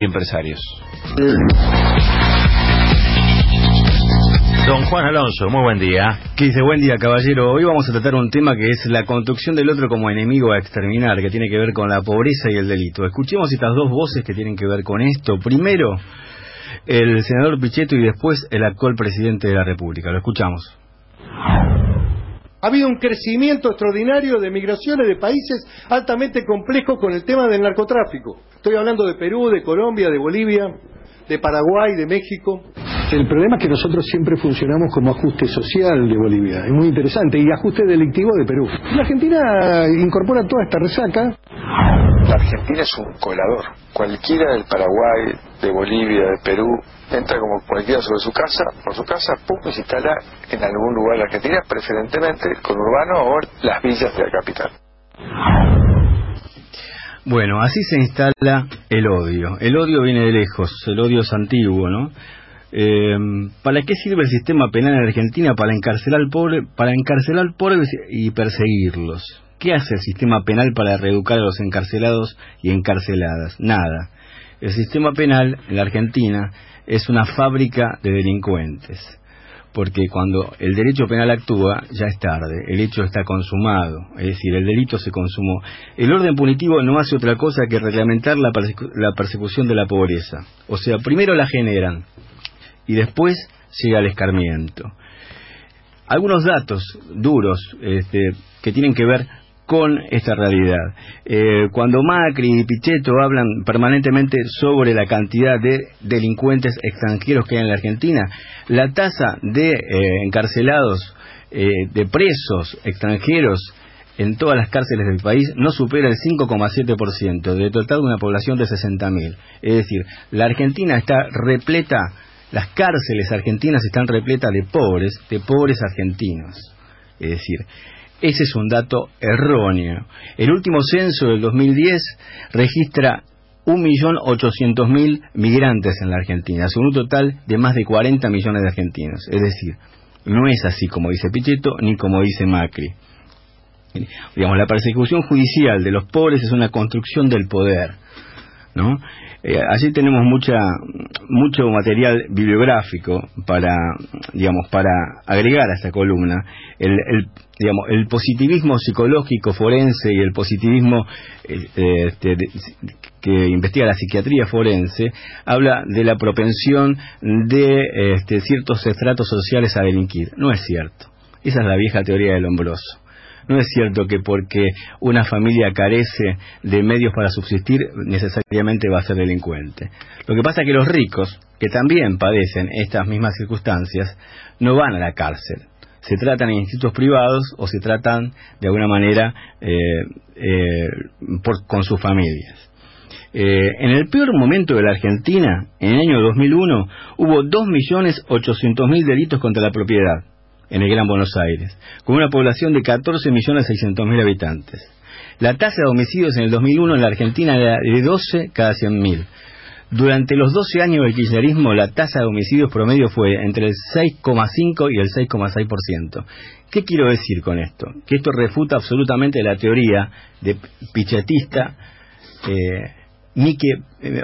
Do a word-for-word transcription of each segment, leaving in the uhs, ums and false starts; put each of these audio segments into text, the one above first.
empresarios. Don Juan Alonso, muy buen día. ¿Qué dice? Buen día, caballero. Hoy vamos a tratar un tema que es la construcción del otro como enemigo a exterminar, que tiene que ver con la pobreza y el delito. Escuchemos estas dos voces que tienen que ver con esto. Primero, el senador Pichetto y después el actual presidente de la República. Lo escuchamos. Ha habido un crecimiento extraordinario de migraciones de países altamente complejos con el tema del narcotráfico. Estoy hablando de Perú, de Colombia, de Bolivia, de Paraguay, de México. El problema es que nosotros siempre funcionamos como ajuste social de Bolivia, es muy interesante, y ajuste delictivo de Perú. La Argentina incorpora toda esta resaca. La Argentina es un colador. Cualquiera del Paraguay, de Bolivia, de Perú, entra como cualquiera sobre su casa, por su casa, pum, y se instala en algún lugar de la Argentina, preferentemente conurbano o las villas de la capital. Bueno, así se instala el odio. El odio viene de lejos, el odio es antiguo, ¿no? Eh, ¿Para qué sirve el sistema penal en Argentina? Para encarcelar al pobre, para encarcelar al pobre y perseguirlos. ¿Qué hace el sistema penal para reeducar a los encarcelados y encarceladas? Nada. El sistema penal en la Argentina es una fábrica de delincuentes, porque cuando el derecho penal actúa ya es tarde, el hecho está consumado, es decir, el delito se consumó. El orden punitivo no hace otra cosa que reglamentar la, persecu- la persecución de la pobreza. O sea, primero la generan y después llega el escarmiento. Algunos datos duros este, que tienen que ver con esta realidad. Eh, cuando Macri y Pichetto hablan permanentemente sobre la cantidad de delincuentes extranjeros que hay en la Argentina, la tasa de eh, encarcelados, eh, de presos extranjeros en todas las cárceles del país no supera el cinco coma siete por ciento de total de una población de sesenta mil. Es decir, la Argentina está repleta, las cárceles argentinas están repletas de pobres, de pobres argentinos. Es decir, ese es un dato erróneo. El último censo del dos mil diez registra un millón ochocientos mil migrantes en la Argentina, según un total de más de cuarenta millones de argentinos. Es decir, no es así como dice Pichetto ni como dice Macri. Digamos, la persecución judicial de los pobres es una construcción del poder, ¿no? Eh, allí tenemos mucha mucho material bibliográfico para, digamos, para agregar a esta columna. El, el digamos el positivismo psicológico forense y el positivismo eh, este, de, que investiga la psiquiatría forense habla de la propensión de este, ciertos estratos sociales a delinquir. No es cierto. Esa es la vieja teoría del hombroso. No es cierto que porque una familia carece de medios para subsistir necesariamente va a ser delincuente. Lo que pasa es que los ricos, que también padecen estas mismas circunstancias, no van a la cárcel. Se tratan en institutos privados o se tratan de alguna manera eh, eh, por, con sus familias. Eh, en el peor momento de la Argentina, en el año dos mil uno, hubo dos millones ochocientos mil delitos contra la propiedad en el Gran Buenos Aires, con una población de catorce millones seiscientos mil habitantes. La tasa de homicidios en el dos mil uno en la Argentina era de doce cada cien mil. Durante los doce años del kirchnerismo, la tasa de homicidios promedio fue entre el seis coma cinco y el seis coma seis por ciento. ¿Qué quiero decir con esto? Que esto refuta absolutamente la teoría de pichetista, eh, Nicky, eh,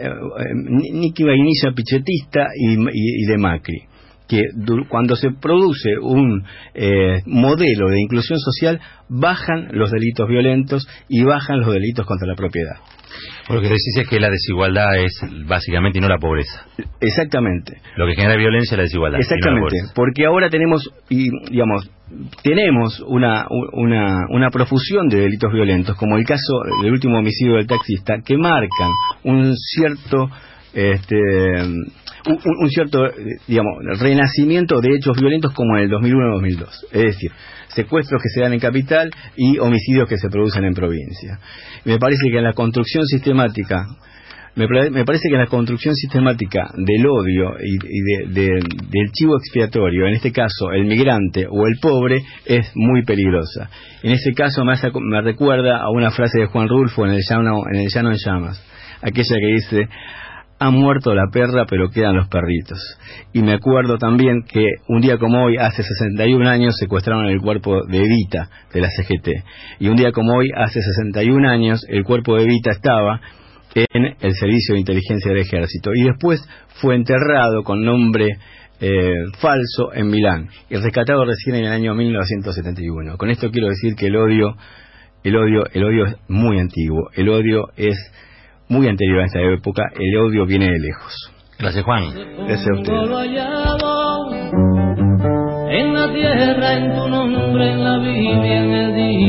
eh, Nicky Vainilla pichetista y, y, y de Macri, que cuando se produce un eh, modelo de inclusión social, bajan los delitos violentos y bajan los delitos contra la propiedad. Lo que decís es que la desigualdad es básicamente y no la pobreza. Exactamente. Lo que genera violencia es la desigualdad. Exactamente, no la porque ahora tenemos, y digamos, tenemos una, una, una profusión de delitos violentos, como el caso del último homicidio del taxista, que marcan un cierto... este Un, un cierto, digamos, renacimiento de hechos violentos como en el dos mil uno dos mil dos. Es decir, secuestros que se dan en capital y homicidios que se producen en provincia. Me parece que en la construcción sistemática, me, me parece que en la construcción sistemática del odio y, y de, de, del chivo expiatorio, en este caso el migrante o el pobre, es muy peligrosa. En ese caso me, hace, me recuerda a una frase de Juan Rulfo en el Llano en, el Llano en Llamas, aquella que dice: ha muerto la perra, pero quedan los perritos. Y me acuerdo también que un día como hoy, hace sesenta y un años, secuestraron el cuerpo de Evita, de la C G T. Y un día como hoy, hace sesenta y un años, el cuerpo de Evita estaba en el Servicio de Inteligencia del Ejército y después fue enterrado con nombre eh, falso en Milán y rescatado recién en el año mil novecientos setenta y uno. Con esto quiero decir que el odio, el odio, el odio es muy antiguo, el odio es muy anterior a esta época, el odio viene de lejos. Gracias, Juan. Gracias a usted. En la tierra, en tu nombre, en la Biblia, en el día.